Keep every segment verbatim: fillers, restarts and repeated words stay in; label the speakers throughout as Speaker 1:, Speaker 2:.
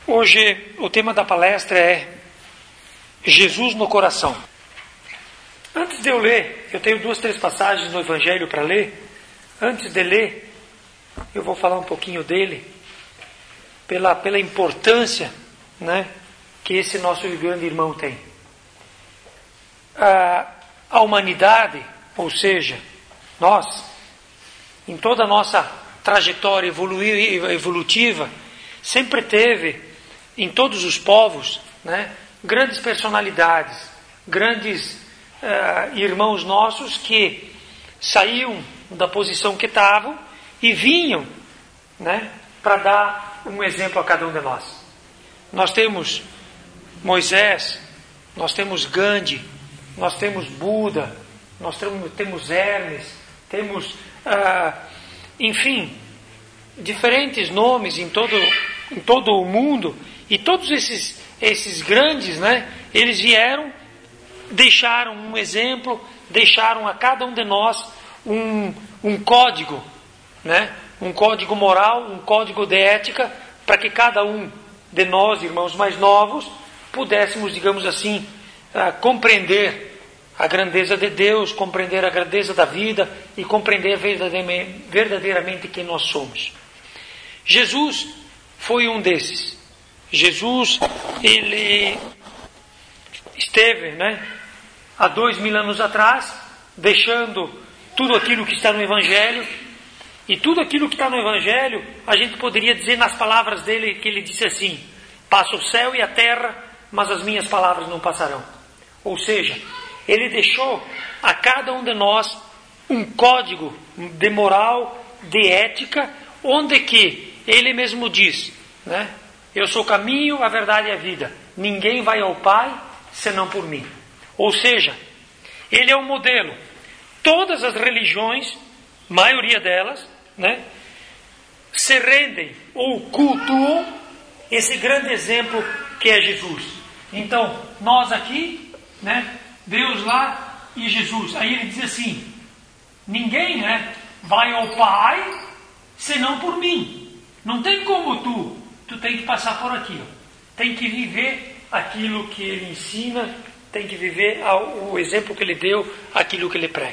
Speaker 1: Hoje o tema da palestra é Jesus no coração. Antes de eu ler, eu tenho duas, três passagens no Evangelho para ler. Antes de ler, eu vou falar um pouquinho dele, pela, pela importância, né, que esse nosso grande irmão tem. A, a humanidade, ou seja, nós, em toda a nossa trajetória evolutiva, sempre teve, em todos os povos, né, grandes personalidades, grandes uh, irmãos nossos que saíam da posição que estavam e vinham, né, para dar um exemplo a cada um de nós. Nós temos Moisés, nós temos Gandhi, nós temos Buda, nós temos, temos Hermes, temos, uh, enfim, diferentes nomes em todo, em todo o mundo, e todos esses, esses grandes, né, eles vieram, deixaram um exemplo, deixaram a cada um de nós um, um código, né, um código moral, um código de ética, para que cada um de nós, irmãos mais novos, pudéssemos, digamos assim, uh, compreender a grandeza de Deus, compreender a grandeza da vida e compreender verdadeiramente, verdadeiramente quem nós somos. Jesus foi um desses. Jesus, ele esteve, né, há dois mil anos atrás, deixando tudo aquilo que está no Evangelho, e tudo aquilo que está no Evangelho, a gente poderia dizer nas palavras dele, que ele disse assim: passa o céu e a terra, mas as minhas palavras não passarão. Ou seja, ele deixou a cada um de nós um código de moral, de ética, onde que ele mesmo diz, né, eu sou o caminho, a verdade e a vida. Ninguém vai ao Pai senão por mim. Ou seja, ele é um modelo. Todas as religiões, maioria delas, né, se rendem ou cultuam esse grande exemplo que é Jesus. Então, nós aqui, né, Deus lá e Jesus. Aí ele diz assim: ninguém, né, vai ao Pai senão por mim. Não tem como tu. Tu tem que passar por aqui. Tem que viver aquilo que ele ensina, tem que viver o exemplo que ele deu, aquilo que ele prega.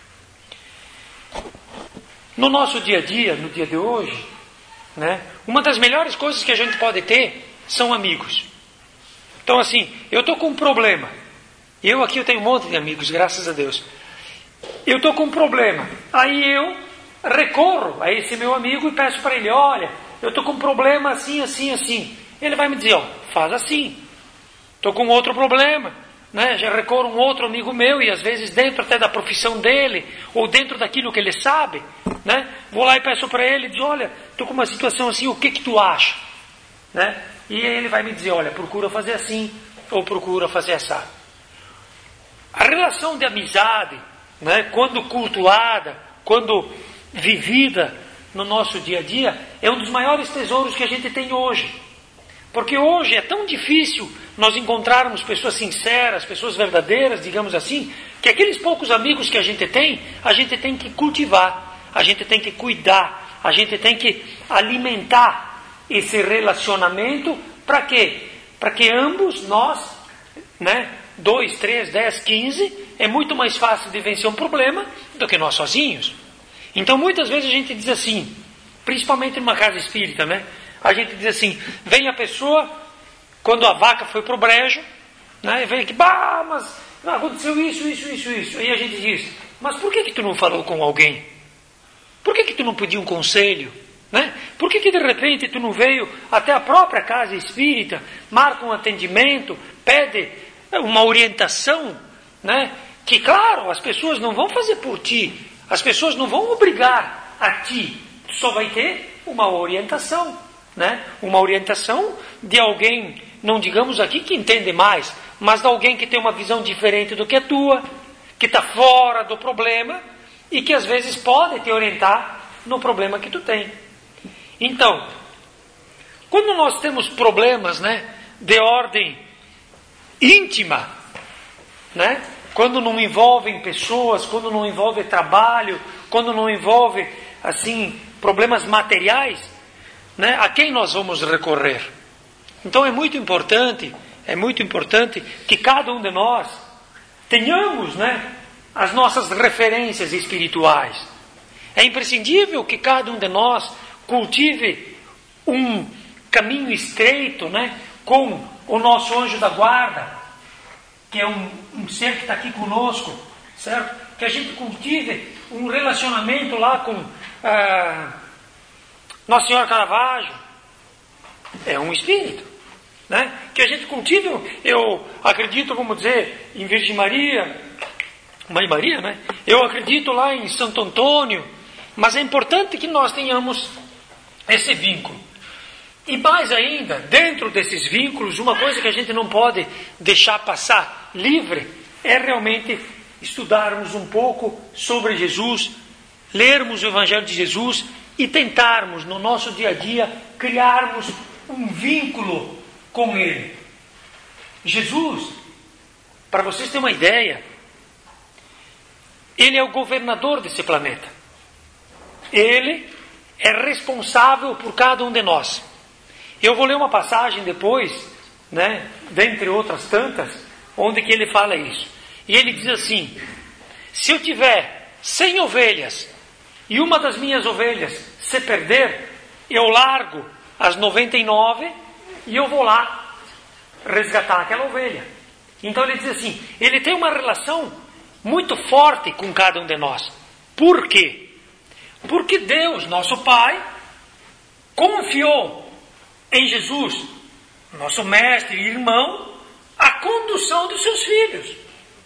Speaker 1: No nosso dia a dia, no dia de hoje, né, uma das melhores coisas que a gente pode ter são amigos. Então assim, eu estou com um problema. Eu aqui eu tenho um monte de amigos, graças a Deus. Eu estou com um problema. Aí eu recorro a esse meu amigo e peço para ele: olha, eu estou com um problema assim, assim, assim. Ele vai me dizer: ó, faz assim. Estou com outro problema, né? Já recorro a um outro amigo meu, e às vezes dentro até da profissão dele, ou dentro daquilo que ele sabe, né? Vou lá e peço para ele, diz: olha, estou com uma situação assim, o que que tu acha? Né? E ele vai me dizer: olha, procura fazer assim, ou procura fazer assado. A relação de amizade, né, quando cultuada, quando vivida no nosso dia a dia, é um dos maiores tesouros que a gente tem hoje. Porque hoje é tão difícil nós encontrarmos pessoas sinceras, pessoas verdadeiras, digamos assim, que aqueles poucos amigos que a gente tem, a gente tem que cultivar, a gente tem que cuidar, a gente tem que alimentar esse relacionamento. Para quê? Para que ambos nós, né, dois, três, dez, quinze, é muito mais fácil de vencer um problema do que nós sozinhos. Então muitas vezes a gente diz assim, principalmente numa casa espírita, né? A gente diz assim, vem a pessoa, quando a vaca foi pro brejo, né? E vem aqui, bah, mas aconteceu isso, isso, isso, isso. Aí a gente diz, mas por que que tu não falou com alguém? Por que que tu não pediu um conselho? Né? Por que que de repente tu não veio até a própria casa espírita, marca um atendimento, pede uma orientação, né? Que claro, as pessoas não vão fazer por ti, as pessoas não vão obrigar a ti, tu só vai ter uma orientação, né? Uma orientação de alguém, não digamos aqui que entende mais, mas de alguém que tem uma visão diferente do que a tua, que está fora do problema e que às vezes pode te orientar no problema que tu tem. Então, quando nós temos problemas, né, de ordem íntima, né, quando não envolvem pessoas, quando não envolve trabalho, quando não envolve assim problemas materiais, né, a quem nós vamos recorrer? Então é muito importante, é muito importante que cada um de nós tenhamos, né, as nossas referências espirituais. É imprescindível que cada um de nós cultive um caminho estreito, né, com o nosso anjo da guarda, que é um, um ser que está aqui conosco, certo? Que a gente cultive um relacionamento lá com ah, Nossa Senhora Caravaggio. É um espírito, né? Que a gente cultive, eu acredito, vamos dizer, em Virgem Maria, Mãe Maria, né? Eu acredito lá em Santo Antônio, mas é importante que nós tenhamos esse vínculo. E mais ainda, dentro desses vínculos, uma coisa que a gente não pode deixar passar livre é realmente estudarmos um pouco sobre Jesus, lermos o Evangelho de Jesus e tentarmos no nosso dia a dia criarmos um vínculo com Ele. Jesus, para vocês terem uma ideia, Ele é o governador desse planeta. Ele é responsável por cada um de nós. Eu vou ler uma passagem depois, né, dentre outras tantas, onde que ele fala isso. E ele diz assim: se eu tiver cem ovelhas e uma das minhas ovelhas se perder, eu largo as noventa e nove e eu vou lá resgatar aquela ovelha. Então ele diz assim, ele tem uma relação muito forte com cada um de nós. Por quê? Porque Deus, nosso Pai, confiou em Jesus, nosso mestre e irmão, a condução dos seus filhos.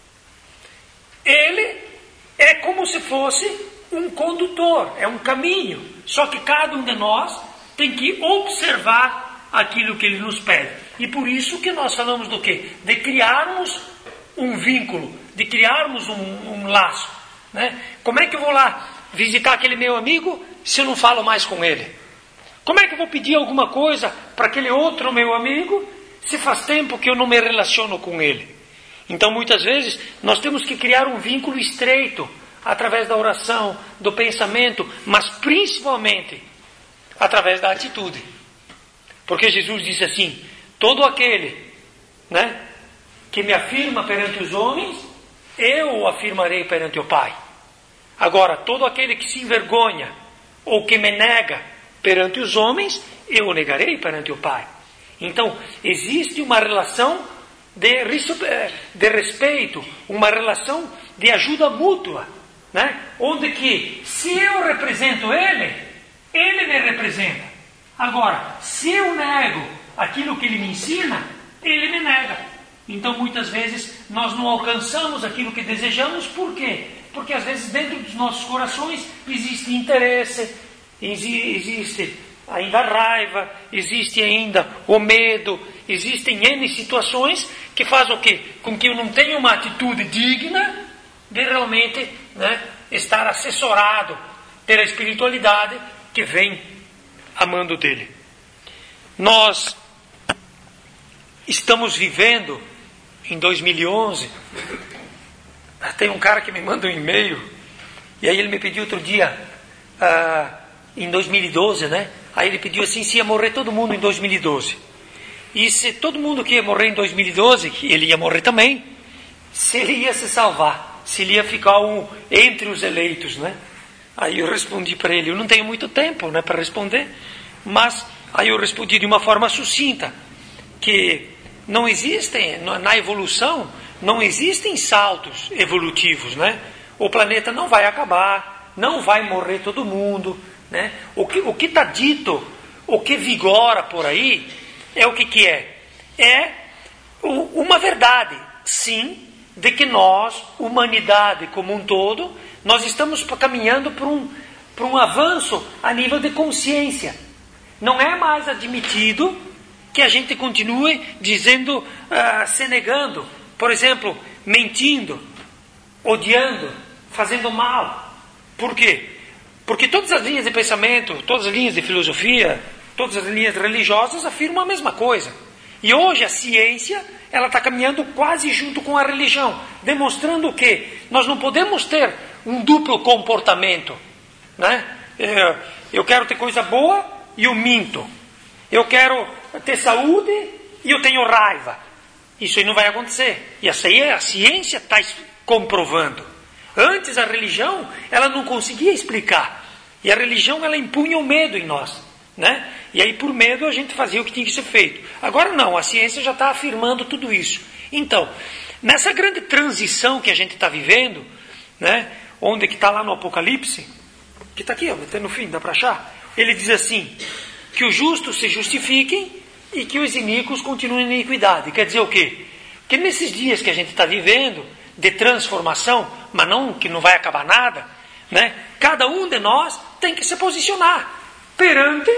Speaker 1: Ele é como se fosse um condutor, é um caminho. Só que cada um de nós tem que observar aquilo que ele nos pede. E por isso que nós falamos do quê? De criarmos um vínculo, de criarmos um, um laço, né? Como é que eu vou lá visitar aquele meu amigo se eu não falo mais com ele? Como é que eu vou pedir alguma coisa para aquele outro meu amigo se faz tempo que eu não me relaciono com ele? Então muitas vezes nós temos que criar um vínculo estreito através da oração, do pensamento, mas principalmente através da atitude. Porque Jesus disse assim, todo aquele, né, que me afirma perante os homens, eu o afirmarei perante o Pai. Agora, todo aquele que se envergonha ou que me nega perante os homens, eu o negarei perante o Pai. Então, existe uma relação de, de respeito, uma relação de ajuda mútua, né? Onde que, se eu represento Ele, Ele me representa. Agora, se eu nego aquilo que Ele me ensina, Ele me nega. Então, muitas vezes, nós não alcançamos aquilo que desejamos. Por quê? Porque, às vezes, dentro dos nossos corações, existe interesse, existe ainda raiva, existe ainda o medo, existem N situações que fazem o quê? Com que eu não tenha uma atitude digna de realmente, né, estar assessorado pela espiritualidade que vem amando dele. Nós estamos vivendo em dois mil e onze, tem um cara que me manda um e-mail, e aí ele me pediu outro dia, uh, em dois mil e doze, né? Aí ele pediu assim, se ia morrer todo mundo em dois mil e doze. E se todo mundo que ia morrer em dois mil e doze, que ele ia morrer também, se ele ia se salvar, se ele ia ficar um, entre os eleitos, né? Aí eu respondi para ele, eu não tenho muito tempo, né, para responder, mas aí eu respondi de uma forma sucinta, que não existem, na evolução, não existem saltos evolutivos, né? O planeta não vai acabar, não vai morrer todo mundo, né? O que o que está dito, o que vigora por aí, é o que, que é? É o, uma verdade, sim, de que nós, humanidade como um todo, nós estamos caminhando para um, para um avanço a nível de consciência. Não é mais admitido que a gente continue dizendo, uh, se negando, por exemplo, mentindo, odiando, fazendo mal. Por quê? Porque todas as linhas de pensamento, todas as linhas de filosofia, todas as linhas religiosas afirmam a mesma coisa. E hoje a ciência, ela está caminhando quase junto com a religião, demonstrando que nós não podemos ter um duplo comportamento, né? Eu quero ter coisa boa e eu minto. Eu quero ter saúde e eu tenho raiva. Isso aí não vai acontecer. E essa aí a ciência está comprovando. Antes a religião, ela não conseguia explicar. E a religião, ela impunha o medo em nós, né? E aí por medo a gente fazia o que tinha que ser feito. Agora não, a ciência já está afirmando tudo isso. Então, nessa grande transição que a gente está vivendo, né? Onde que está lá no Apocalipse, que está aqui, ó, até no fim, dá para achar? Ele diz assim, que os justos se justifiquem e que os iníquos continuem na iniquidade. Quer dizer o quê? Que nesses dias que a gente está vivendo, de transformação, mas não que não vai acabar nada, né? Cada um de nós tem que se posicionar perante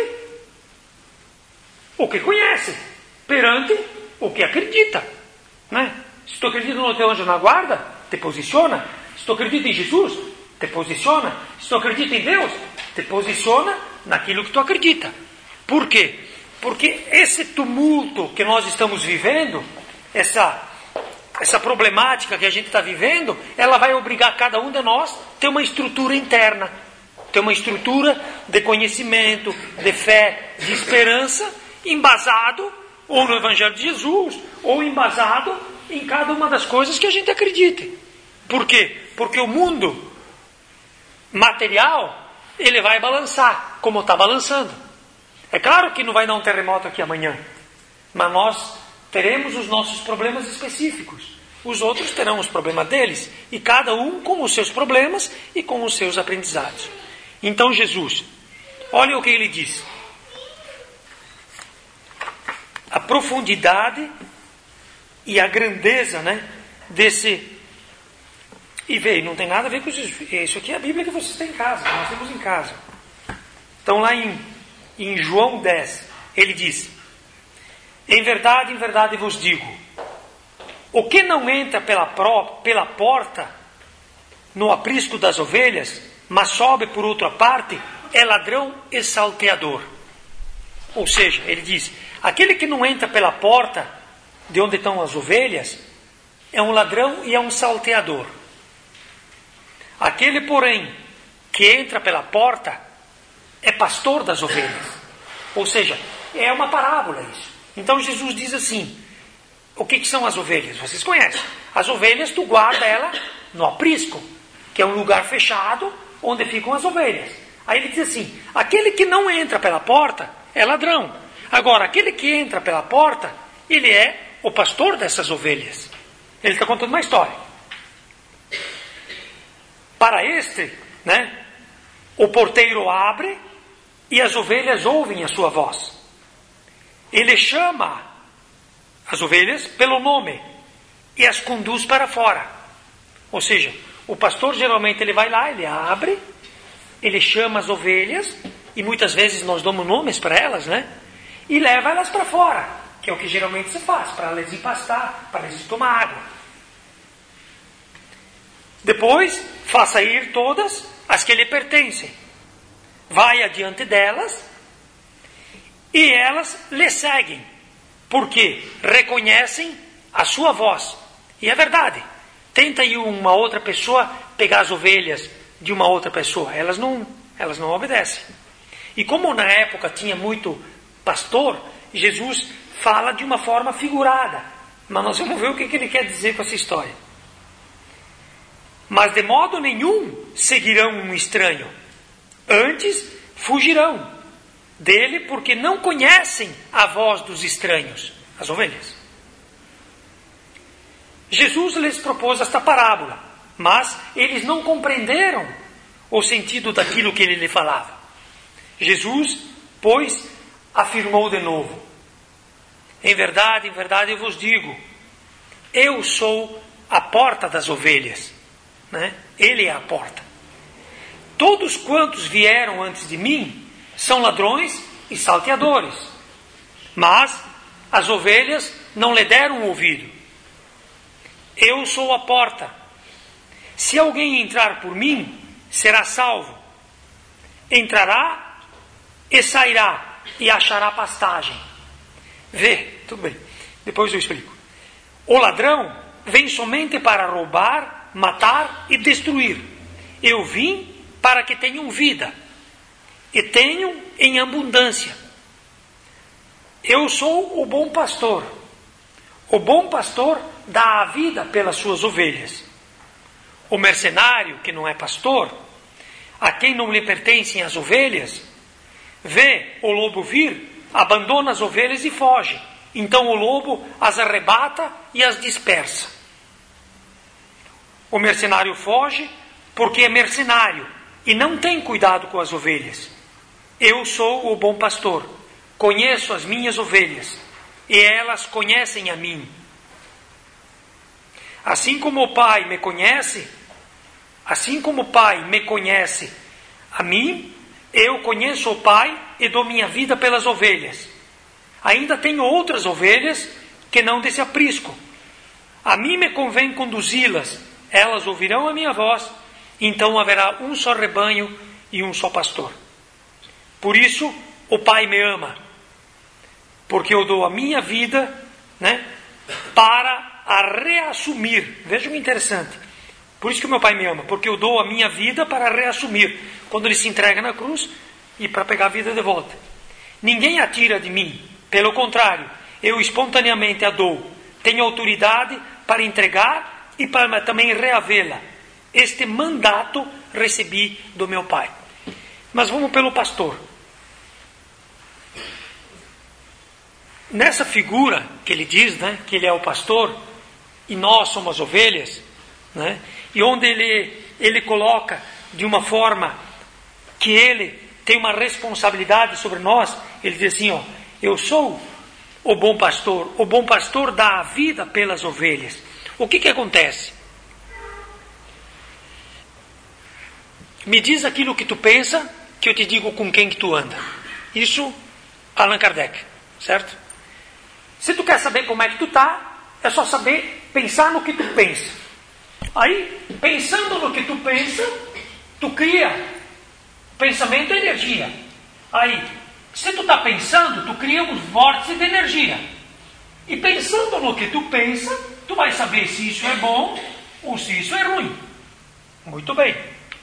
Speaker 1: o que conhece, perante o que acredita, né? Se tu acredita no teu anjo na guarda, te posiciona. Se tu acredita em Jesus, te posiciona. Se tu acredita em Deus, te posiciona naquilo que tu acredita. Por quê? Porque esse tumulto que nós estamos vivendo, essa, essa problemática que a gente está vivendo, ela vai obrigar cada um de nós a ter uma estrutura interna, ter uma estrutura de conhecimento, de fé, de esperança, embasado ou no Evangelho de Jesus, ou embasado em cada uma das coisas que a gente acredita. Por quê? Porque o mundo material, ele vai balançar, como está balançando. É claro que não vai dar um terremoto aqui amanhã, mas nós teremos os nossos problemas específicos. Os outros terão os problemas deles, e cada um com os seus problemas e com os seus aprendizados. Então Jesus, olha o que ele diz. A profundidade e a grandeza, né, desse... E veio, não tem nada a ver com isso. Isso aqui é a Bíblia que vocês têm em casa, que nós temos em casa. Então lá em... Em João dez, ele diz, em verdade, em verdade vos digo, o que não entra pela, pro, pela porta no aprisco das ovelhas, mas sobe por outra parte, é ladrão e salteador. Ou seja, ele diz, aquele que não entra pela porta de onde estão as ovelhas, é um ladrão e é um salteador. Aquele, porém, que entra pela porta, é pastor das ovelhas. Ou seja, é uma parábola isso. Então Jesus diz assim, o que, que são as ovelhas? Vocês conhecem. As ovelhas, tu guarda ela no aprisco, que é um lugar fechado, onde ficam as ovelhas. Aí ele diz assim, aquele que não entra pela porta, é ladrão. Agora, aquele que entra pela porta, ele é o pastor dessas ovelhas. Ele está contando uma história. Para este, né, o porteiro abre e as ovelhas ouvem a sua voz. Ele chama as ovelhas pelo nome e as conduz para fora. Ou seja, o pastor geralmente ele vai lá, ele abre, ele chama as ovelhas, e muitas vezes nós damos nomes para elas, né? E leva elas para fora, que é o que geralmente se faz, para elas ir pastar, para elas ir tomar água. Depois, faça ir todas as que lhe pertencem. Vai adiante delas e elas lhe seguem, porque reconhecem a sua voz. E é verdade. Tenta aí uma outra pessoa pegar as ovelhas de uma outra pessoa. Elas não, elas não obedecem. E como na época tinha muito pastor, Jesus fala de uma forma figurada. Mas nós vamos ver o que ele quer dizer com essa história. Mas de modo nenhum seguirão um estranho. Antes fugirão dele, porque não conhecem a voz dos estranhos, as ovelhas. Jesus lhes propôs esta parábola, mas eles não compreenderam o sentido daquilo que ele lhe falava. Jesus, pois, afirmou de novo, em verdade, em verdade eu vos digo, eu sou a porta das ovelhas, né? Ele é a porta. Todos quantos vieram antes de mim são ladrões e salteadores, mas as ovelhas não lhe deram ouvido. Eu sou a porta. Se alguém entrar por mim, será salvo. Entrará e sairá e achará pastagem. Vê, tudo bem, depois eu explico. O ladrão vem somente para roubar, matar e destruir. Eu vim para que tenham vida e tenham em abundância. Eu sou o bom pastor. O bom pastor dá a vida pelas suas ovelhas. O mercenário, que não é pastor, a quem não lhe pertencem as ovelhas, vê o lobo vir, abandona as ovelhas e foge. Então o lobo as arrebata e as dispersa. O mercenário foge porque é mercenário e não tem cuidado com as ovelhas. Eu sou o bom pastor, conheço as minhas ovelhas e elas conhecem a mim. Assim como o Pai me conhece, assim como o Pai me conhece a mim, eu conheço o Pai e dou minha vida pelas ovelhas. Ainda tenho outras ovelhas que não desse aprisco. A mim me convém conduzi-las, elas ouvirão a minha voz, então haverá um só rebanho e um só pastor. Por isso o Pai me ama, porque eu dou a minha vida, né, para a reassumir. Vejam que interessante. Por isso que o meu Pai me ama, porque eu dou a minha vida para reassumir, quando ele se entrega na cruz e para pegar a vida de volta. Ninguém a tira de mim, pelo contrário, eu espontaneamente a dou. Tenho autoridade para entregar e para também reavê-la. Este mandato recebi do meu Pai. Mas vamos pelo pastor. Nessa figura que ele diz, né, que ele é o pastor e nós somos as ovelhas, né, e onde ele, ele coloca de uma forma que ele tem uma responsabilidade sobre nós, ele diz assim, ó, eu sou o bom pastor, o bom pastor dá a vida pelas ovelhas. O que que acontece? Me diz aquilo que tu pensa, que eu te digo com quem que tu anda. Isso, Allan Kardec, certo? Se tu quer saber como é que tu tá, é só saber pensar no que tu pensa. Aí, pensando no que tu pensa, tu cria. Pensamento é energia. Aí, se tu está pensando, tu cria um vórtice de energia. E pensando no que tu pensa, tu vai saber se isso é bom ou se isso é ruim. Muito bem.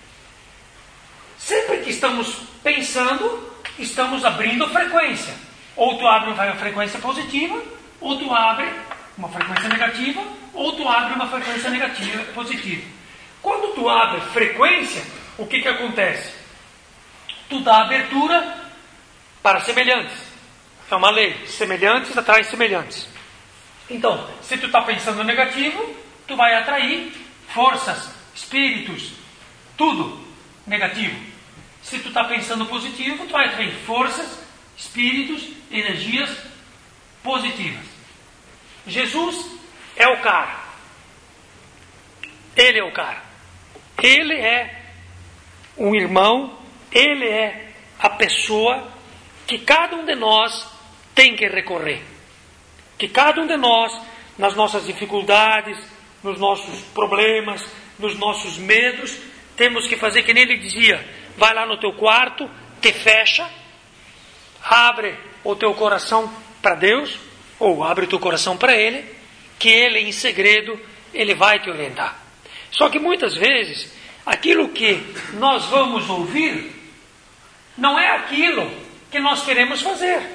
Speaker 1: Sempre que estamos pensando, estamos abrindo frequência. Ou tu abre uma frequência positiva, ou tu abre uma frequência negativa, ou tu abre uma frequência negativa positiva. Quando tu abre frequência, o que que acontece? Tu dá abertura para semelhantes. É uma lei. Semelhantes atraem semelhantes. Então, se tu está pensando negativo, tu vai atrair forças, espíritos, tudo negativo. Se tu está pensando positivo, tu vai atrair forças, espíritos, energias positivas. Jesus é o cara. Ele é o cara. Ele é um irmão, ele é a pessoa que cada um de nós tem que recorrer. Que cada um de nós, nas nossas dificuldades, nos nossos problemas, nos nossos medos, temos que fazer que nem ele dizia, vai lá no teu quarto, te fecha, abre o teu coração para Deus, ou abre o teu coração para Ele, que Ele em segredo, Ele vai te orientar. Só que muitas vezes, aquilo que nós vamos ouvir, não é aquilo que nós queremos fazer.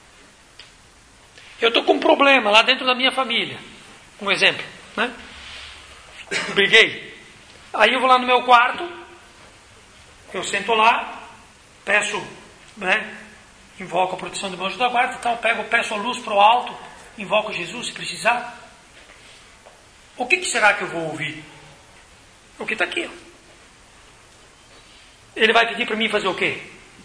Speaker 1: Eu estou com um problema lá dentro da minha família, um exemplo, né? Briguei. Aí eu vou lá no meu quarto, eu sento lá, peço, né, invoco a proteção do meu anjo da guarda e tal, pego, peço a luz para o alto, invoco Jesus se precisar. O que, que será que eu vou ouvir? O que está aqui? Ó. Ele vai pedir para mim fazer o quê?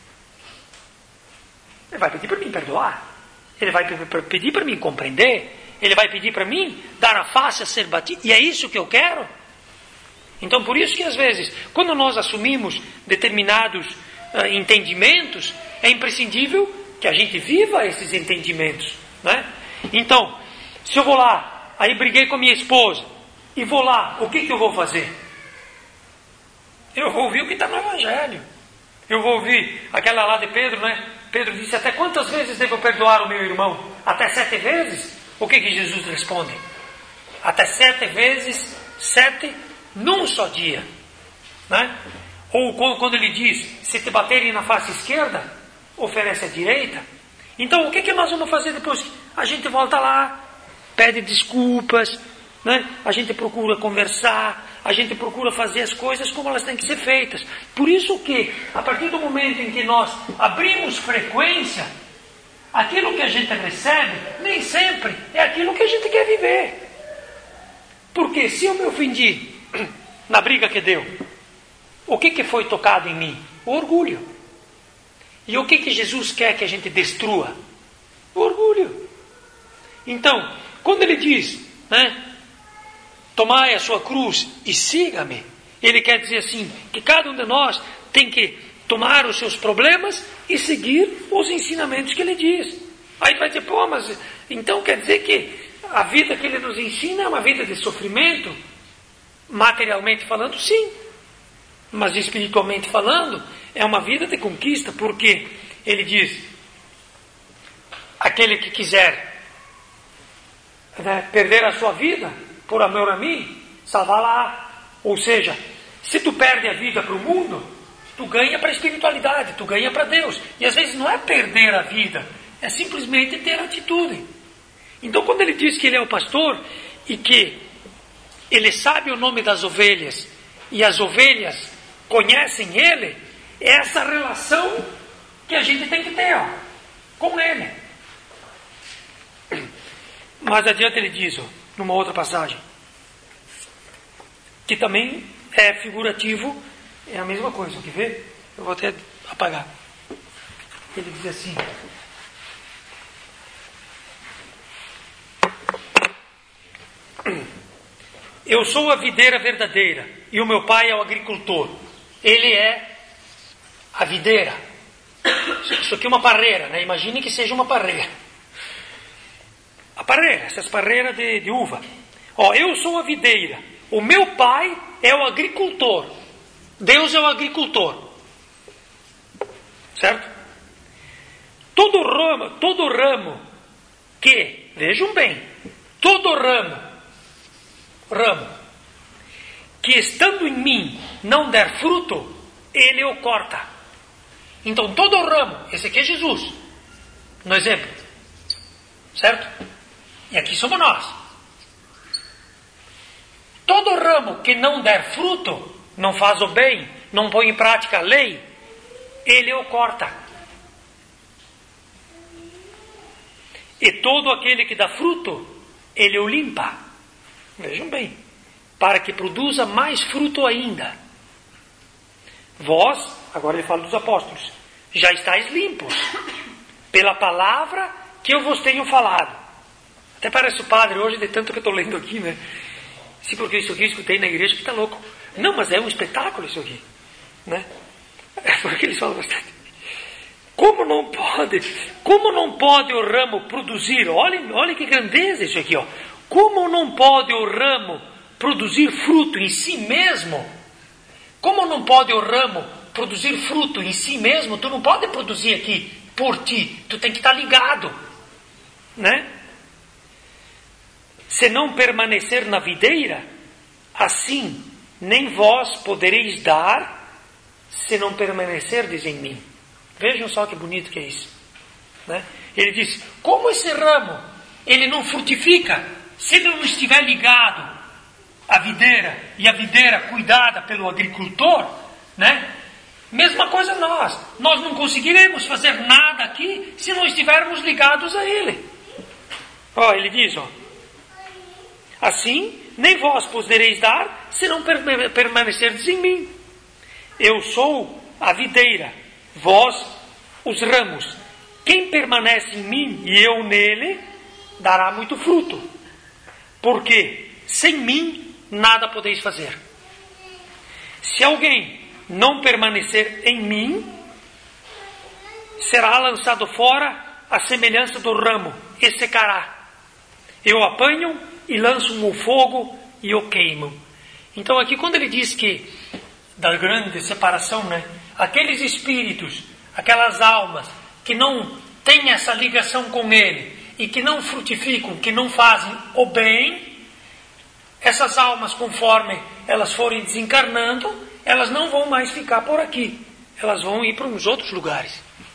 Speaker 1: Ele vai pedir para mim perdoar. Ele vai pedir para mim compreender. Ele vai pedir para mim dar a face a ser batido. E é isso que eu quero? Então, por isso que às vezes, quando nós assumimos determinados uh, entendimentos, é imprescindível que a gente viva esses entendimentos, né? Então, se eu vou lá, aí briguei com a minha esposa, e vou lá, o que, que eu vou fazer? Eu vou ouvir o que está no Evangelho. Eu vou ouvir aquela lá de Pedro, né? Pedro disse, até quantas vezes devo perdoar o meu irmão? Até sete vezes? O que, que Jesus responde? Até sete vezes, sete num só dia, né? Ou quando ele diz, se te baterem na face esquerda, oferece a direita. Então, o que, que nós vamos fazer depois? A gente volta lá, pede desculpas, né? A gente procura conversar, a gente procura fazer as coisas como elas têm que ser feitas. Por isso que, a partir do momento em que nós abrimos frequência, aquilo que a gente recebe, nem sempre é aquilo que a gente quer viver. Porque se eu me ofendi na briga que deu, o que, que foi tocado em mim? O orgulho. E o que, que Jesus quer que a gente destrua? O orgulho. Então, quando ele diz, né, tomai a sua cruz e siga-me, ele quer dizer assim, que cada um de nós tem que tomar os seus problemas e seguir os ensinamentos que ele diz. Aí vai dizer, pô, mas então quer dizer que a vida que ele nos ensina é uma vida de sofrimento? Materialmente falando, sim. Mas espiritualmente falando, é uma vida de conquista, porque ele diz, aquele que quiser, né, perder a sua vida por amor a mim, salvá-la. Ou seja, se tu perde a vida para o mundo, tu ganha para a espiritualidade, tu ganha para Deus. E às vezes não é perder a vida, é simplesmente ter atitude. Então quando ele diz que ele é o pastor e que ele sabe o nome das ovelhas e as ovelhas conhecem ele, é essa relação que a gente tem que ter, ó, com ele. Mais adiante ele diz, ó, numa outra passagem, que também é figurativo, é a mesma coisa, quer ver? Eu vou até apagar. Ele diz assim, eu sou a videira verdadeira e o meu pai é o agricultor. Ele é a videira. Isso aqui é uma parreira, né? Imagine que seja uma parreira. A parreira, essas parreiras de, de uva. Ó, eu sou a videira. O meu pai é o agricultor. Deus é o agricultor. Certo? Todo ramo, todo ramo que, vejam bem, todo ramo, ramo, que estando em mim não der fruto, ele o corta. Então todo ramo, esse aqui é Jesus, no exemplo, certo? E aqui somos nós. Todo ramo que não der fruto, não faz o bem, não põe em prática a lei, ele o corta. E todo aquele que dá fruto, ele o limpa. Vejam bem, para que produza mais fruto ainda. Vós, agora ele fala dos apóstolos, já estáis limpos pela palavra que eu vos tenho falado. Até parece o padre hoje, de tanto que eu estou lendo aqui, né? Sim, porque isso aqui eu escutei na igreja que está louco. Não, mas é um espetáculo isso aqui, né? É porque eles falam bastante. Como não pode, como não pode o ramo produzir? Olhem, olhem que grandeza isso aqui, ó. Como não pode o ramo produzir fruto em si mesmo? Como não pode o ramo produzir fruto em si mesmo? Tu não pode produzir aqui por ti. Tu tem que estar ligado, né? Se não permanecer na videira, assim nem vós podereis dar, se não permanecerdes em mim. Vejam só que bonito que é isso, né? Ele diz, como esse ramo, ele não frutifica, se ele não estiver ligado à videira, e a videira cuidada pelo agricultor, né? Mesma coisa nós, nós não conseguiremos fazer nada aqui, se não estivermos ligados a ele. Ó, ele diz, ó, assim, nem vós podereis dar, se não permanecerdes em mim. Eu sou a videira, vós os ramos. Quem permanece em mim e eu nele, dará muito fruto. Porque sem mim nada podeis fazer. Se alguém não permanecer em mim, será lançado fora à semelhança do ramo e secará. Eu apanho e lanço no fogo e o queimo. Então aqui quando ele diz que da grande separação, né? Aqueles espíritos, aquelas almas que não têm essa ligação com ele e que não frutificam, que não fazem o bem, essas almas, conforme elas forem desencarnando, elas não vão mais ficar por aqui. Elas vão ir para uns outros lugares.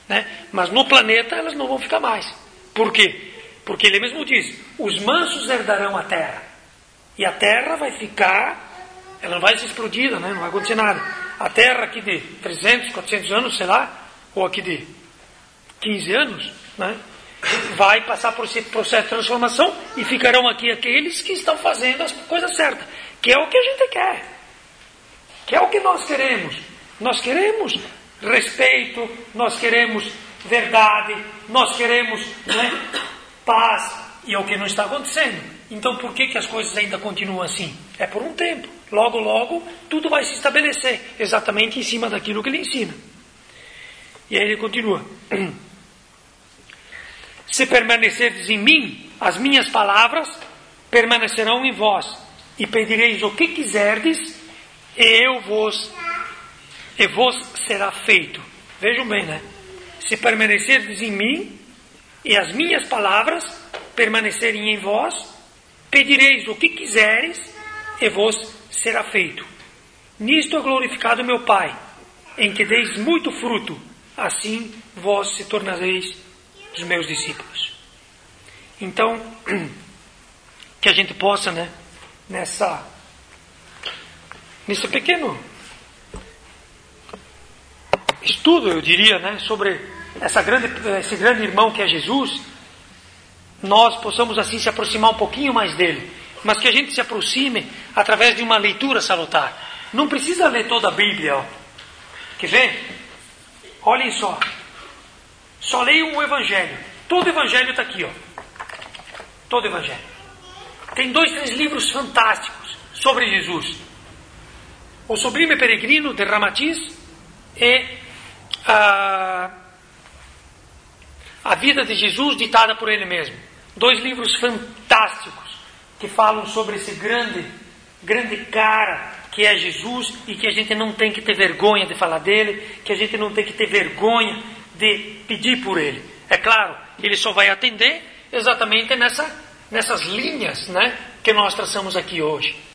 Speaker 1: né? Mas no planeta elas não vão ficar mais. Por quê? Porque ele mesmo diz, os mansos herdarão a terra. E a terra vai ficar, ela não vai ser explodida, né? Não vai acontecer nada. A terra aqui de trezentos, quatrocentos anos, sei lá, ou aqui de quinze anos, né? Vai passar por esse processo de transformação e ficarão aqui aqueles que estão fazendo as coisas certas, que é o que a gente quer, que é o que nós queremos. Nós queremos respeito, nós queremos verdade, nós queremos, né, paz, e é o que não está acontecendo. Então por que, que as coisas ainda continuam assim? É por um tempo. Logo, logo, tudo vai se estabelecer exatamente em cima daquilo que ele ensina. E aí ele continua. Se permanecerdes em mim, as minhas palavras permanecerão em vós, e pedireis o que quiserdes, e eu vos, e vos será feito. Vejam bem, né? Se permanecerdes em mim, e as minhas palavras permanecerem em vós, pedireis o que quiseres, e vos será feito. Nisto é glorificado meu Pai, em que deis muito fruto, assim vós se tornareis os meus discípulos. Então, que a gente possa, né, nessa, nesse pequeno estudo, eu diria, né, sobre essa grande, esse grande irmão que é Jesus, nós possamos assim se aproximar um pouquinho mais dele, mas que a gente se aproxime através de uma leitura salutar. Não precisa ler toda a Bíblia, ó. Quer ver? Olhem só. Só leiam o Evangelho. Todo o Evangelho está aqui, ó. Todo o Evangelho. Tem dois, três livros fantásticos sobre Jesus. O Sublime Peregrino, de Ramatiz, e a, a Vida de Jesus, ditada por ele mesmo. Dois livros fantásticos que falam sobre esse grande, grande cara que é Jesus, e que a gente não tem que ter vergonha de falar dele, que a gente não tem que ter vergonha de pedir por ele. É claro, ele só vai atender exatamente nessa, nessas linhas, né, que nós traçamos aqui hoje.